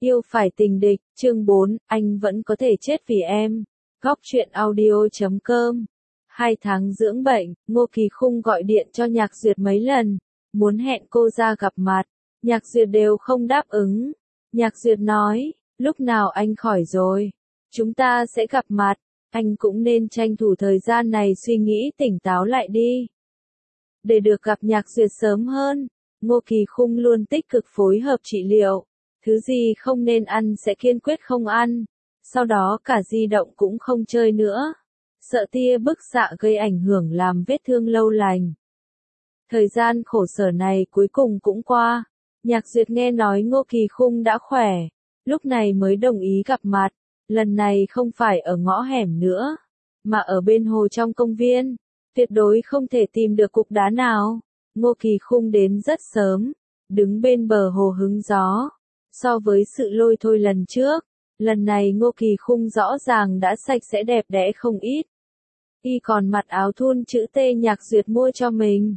Yêu phải tình địch, chương 4, anh vẫn có thể chết vì em. Góc truyện audio.com. 2 tháng dưỡng bệnh, Ngô Kỳ Khung gọi điện cho Nhạc Duyệt mấy lần, muốn hẹn cô ra gặp mặt. Nhạc Duyệt đều không đáp ứng. Nhạc Duyệt nói, lúc nào anh khỏi rồi, chúng ta sẽ gặp mặt. Anh cũng nên tranh thủ thời gian này suy nghĩ tỉnh táo lại đi. Để được gặp Nhạc Duyệt sớm hơn, Ngô Kỳ Khung luôn tích cực phối hợp trị liệu. Thứ gì không nên ăn sẽ kiên quyết không ăn. Sau đó cả di động cũng không chơi nữa. Sợ tia bức xạ gây ảnh hưởng làm vết thương lâu lành. Thời gian khổ sở này cuối cùng cũng qua. Nhạc Duyệt nghe nói Ngô Kỳ Khung đã khỏe, lúc này mới đồng ý gặp mặt. Lần này không phải ở ngõ hẻm nữa, mà ở bên hồ trong công viên. Tuyệt đối không thể tìm được cục đá nào. Ngô Kỳ Khung đến rất sớm, đứng bên bờ hồ hứng gió. So với sự lôi thôi lần trước, lần này Ngô Kỳ Khung rõ ràng đã sạch sẽ đẹp đẽ không ít. Y còn mặc áo thun chữ T Nhạc Duyệt mua cho mình.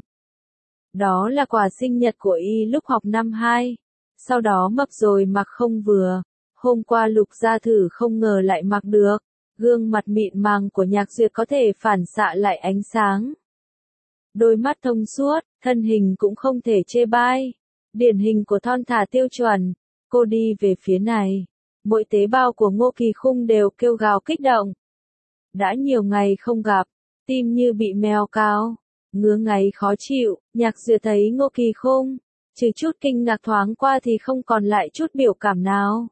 Đó là quà sinh nhật của Y lúc học năm 2. Sau đó mập rồi mặc không vừa. Hôm qua Lục ra thử không ngờ lại mặc được. Gương mặt mịn màng của Nhạc Duyệt có thể phản xạ lại ánh sáng. Đôi mắt thông suốt, thân hình cũng không thể chê bai. Điển hình của thon thả tiêu chuẩn. Cô đi về phía này. Mỗi tế bào của Ngô Kỳ Khung đều kêu gào kích động. Đã nhiều ngày không gặp, tim như bị mèo cào, ngứa ngáy khó chịu. Nhạc Duyệt thấy Ngô Kỳ Khung, trừ chút kinh ngạc thoáng qua thì không còn lại chút biểu cảm nào.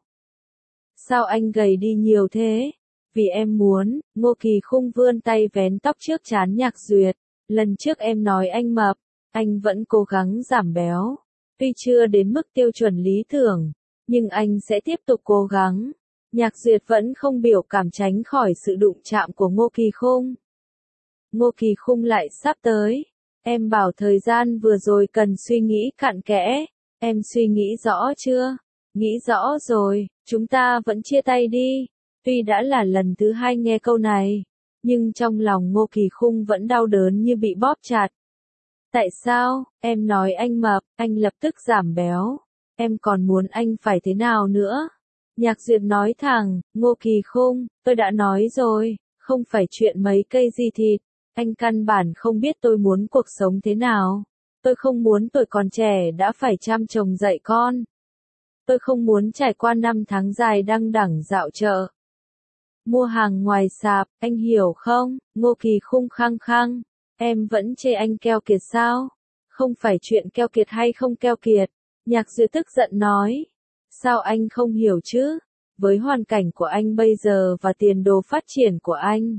Sao anh gầy đi nhiều thế? Vì em muốn. Ngô Kỳ Khung vươn tay vén tóc trước trán Nhạc Duyệt. Lần trước em nói anh mập, anh vẫn cố gắng giảm béo. Tuy chưa đến mức tiêu chuẩn lý tưởng, nhưng anh sẽ tiếp tục cố gắng. Nhạc Duyệt vẫn không biểu cảm tránh khỏi sự đụng chạm của Ngô Kỳ Khung. Ngô Kỳ Khung lại sắp tới. Em bảo thời gian vừa rồi cần suy nghĩ cặn kẽ. Em suy nghĩ rõ chưa? Nghĩ rõ rồi, chúng ta vẫn chia tay đi. Tuy đã là lần thứ 2 nghe câu này, nhưng trong lòng Ngô Kỳ Khung vẫn đau đớn như bị bóp chặt. Tại sao? Em nói anh mập, anh lập tức giảm béo. Em còn muốn anh phải thế nào nữa? Nhạc Duyệt nói thẳng, Ngô Kỳ Khung, tôi đã nói rồi, không phải chuyện mấy cây di thịt. Anh căn bản không biết tôi muốn cuộc sống thế nào. Tôi không muốn tuổi còn trẻ đã phải chăm chồng dạy con. Tôi không muốn trải qua 5 tháng dài đăng đẳng dạo chợ. Mua hàng ngoài sạp, anh hiểu không? Ngô Kỳ Khung khăng khăng. Em vẫn chê anh keo kiệt sao? Không phải chuyện keo kiệt hay không keo kiệt. Nhạc Duyệt tức giận nói. Sao anh không hiểu chứ? Với hoàn cảnh của anh bây giờ và tiền đồ phát triển của anh,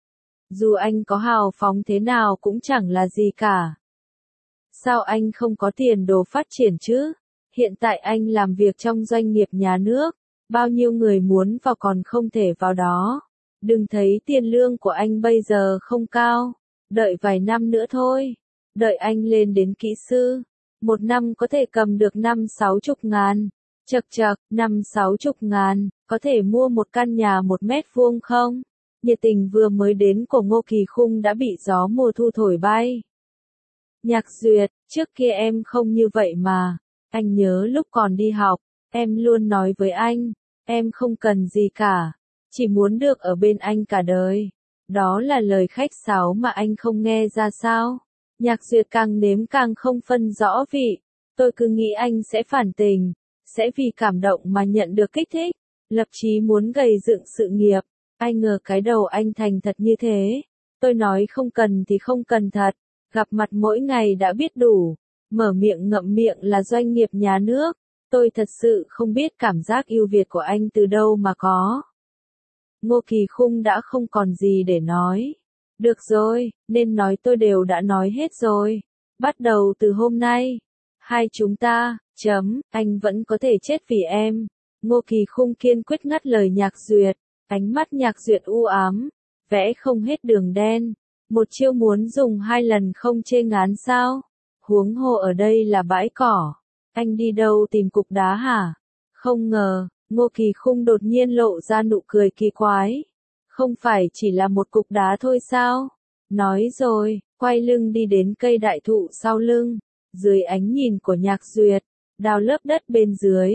dù anh có hào phóng thế nào cũng chẳng là gì cả. Sao anh không có tiền đồ phát triển chứ? Hiện tại anh làm việc trong doanh nghiệp nhà nước, bao nhiêu người muốn vào còn không thể vào đó. Đừng thấy tiền lương của anh bây giờ không cao, đợi vài năm nữa thôi. Đợi anh lên đến kỹ sư, 1 năm có thể cầm được 50-60 ngàn. Chậc chậc, 50-60 ngàn, có thể mua một căn nhà 1 mét vuông không? Nhiệt tình vừa mới đến của Ngô Kỳ Khung đã bị gió mùa thu thổi bay. Nhạc Duyệt, trước kia em không như vậy mà. Anh nhớ lúc còn đi học, em luôn nói với anh, em không cần gì cả, chỉ muốn được ở bên anh cả đời. Đó là lời khách sáo mà anh không nghe ra sao? Nhạc Duyệt càng nếm càng không phân rõ vị. Tôi cứ nghĩ anh sẽ phản tình, sẽ vì cảm động mà nhận được kích thích, lập chí muốn gầy dựng sự nghiệp. Ai ngờ cái đầu anh thành thật như thế. Tôi nói không cần thì không cần thật. Gặp mặt mỗi ngày đã biết đủ. Mở miệng ngậm miệng là doanh nghiệp nhà nước. Tôi thật sự không biết cảm giác ưu việt của anh từ đâu mà có. Ngô Kỳ Khung đã không còn gì để nói. Được rồi, nên nói tôi đều đã nói hết rồi. Bắt đầu từ hôm nay, hai chúng ta, anh vẫn có thể chết vì em. Ngô Kỳ Khung kiên quyết ngắt lời Nhạc Duyệt. Ánh mắt Nhạc Duyệt u ám, vẽ không hết đường đen. Một chiêu muốn dùng 2 lần không chê ngán sao? Huống hồ ở đây là bãi cỏ. Anh đi đâu tìm cục đá hả? Không ngờ, Ngô Kỳ Khung đột nhiên lộ ra nụ cười kỳ quái. Không phải chỉ là một cục đá thôi sao? Nói rồi, quay lưng đi đến cây đại thụ sau lưng. Dưới ánh nhìn của Nhạc Duyệt, đào lớp đất bên dưới.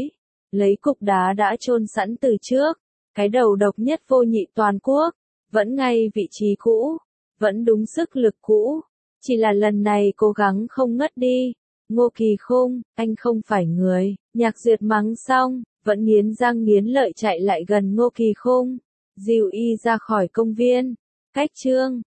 lấy cục đá đã chôn sẵn từ trước, cái đầu độc nhất vô nhị toàn quốc, vẫn ngay vị trí cũ, vẫn đúng sức lực cũ, chỉ là lần này cố gắng không ngất đi. Ngô Kỳ Khung, anh không phải người. Nhạc Duyệt mắng xong, vẫn nghiến răng nghiến lợi chạy lại gần Ngô Kỳ Khung, dìu y ra khỏi công viên. Cách chương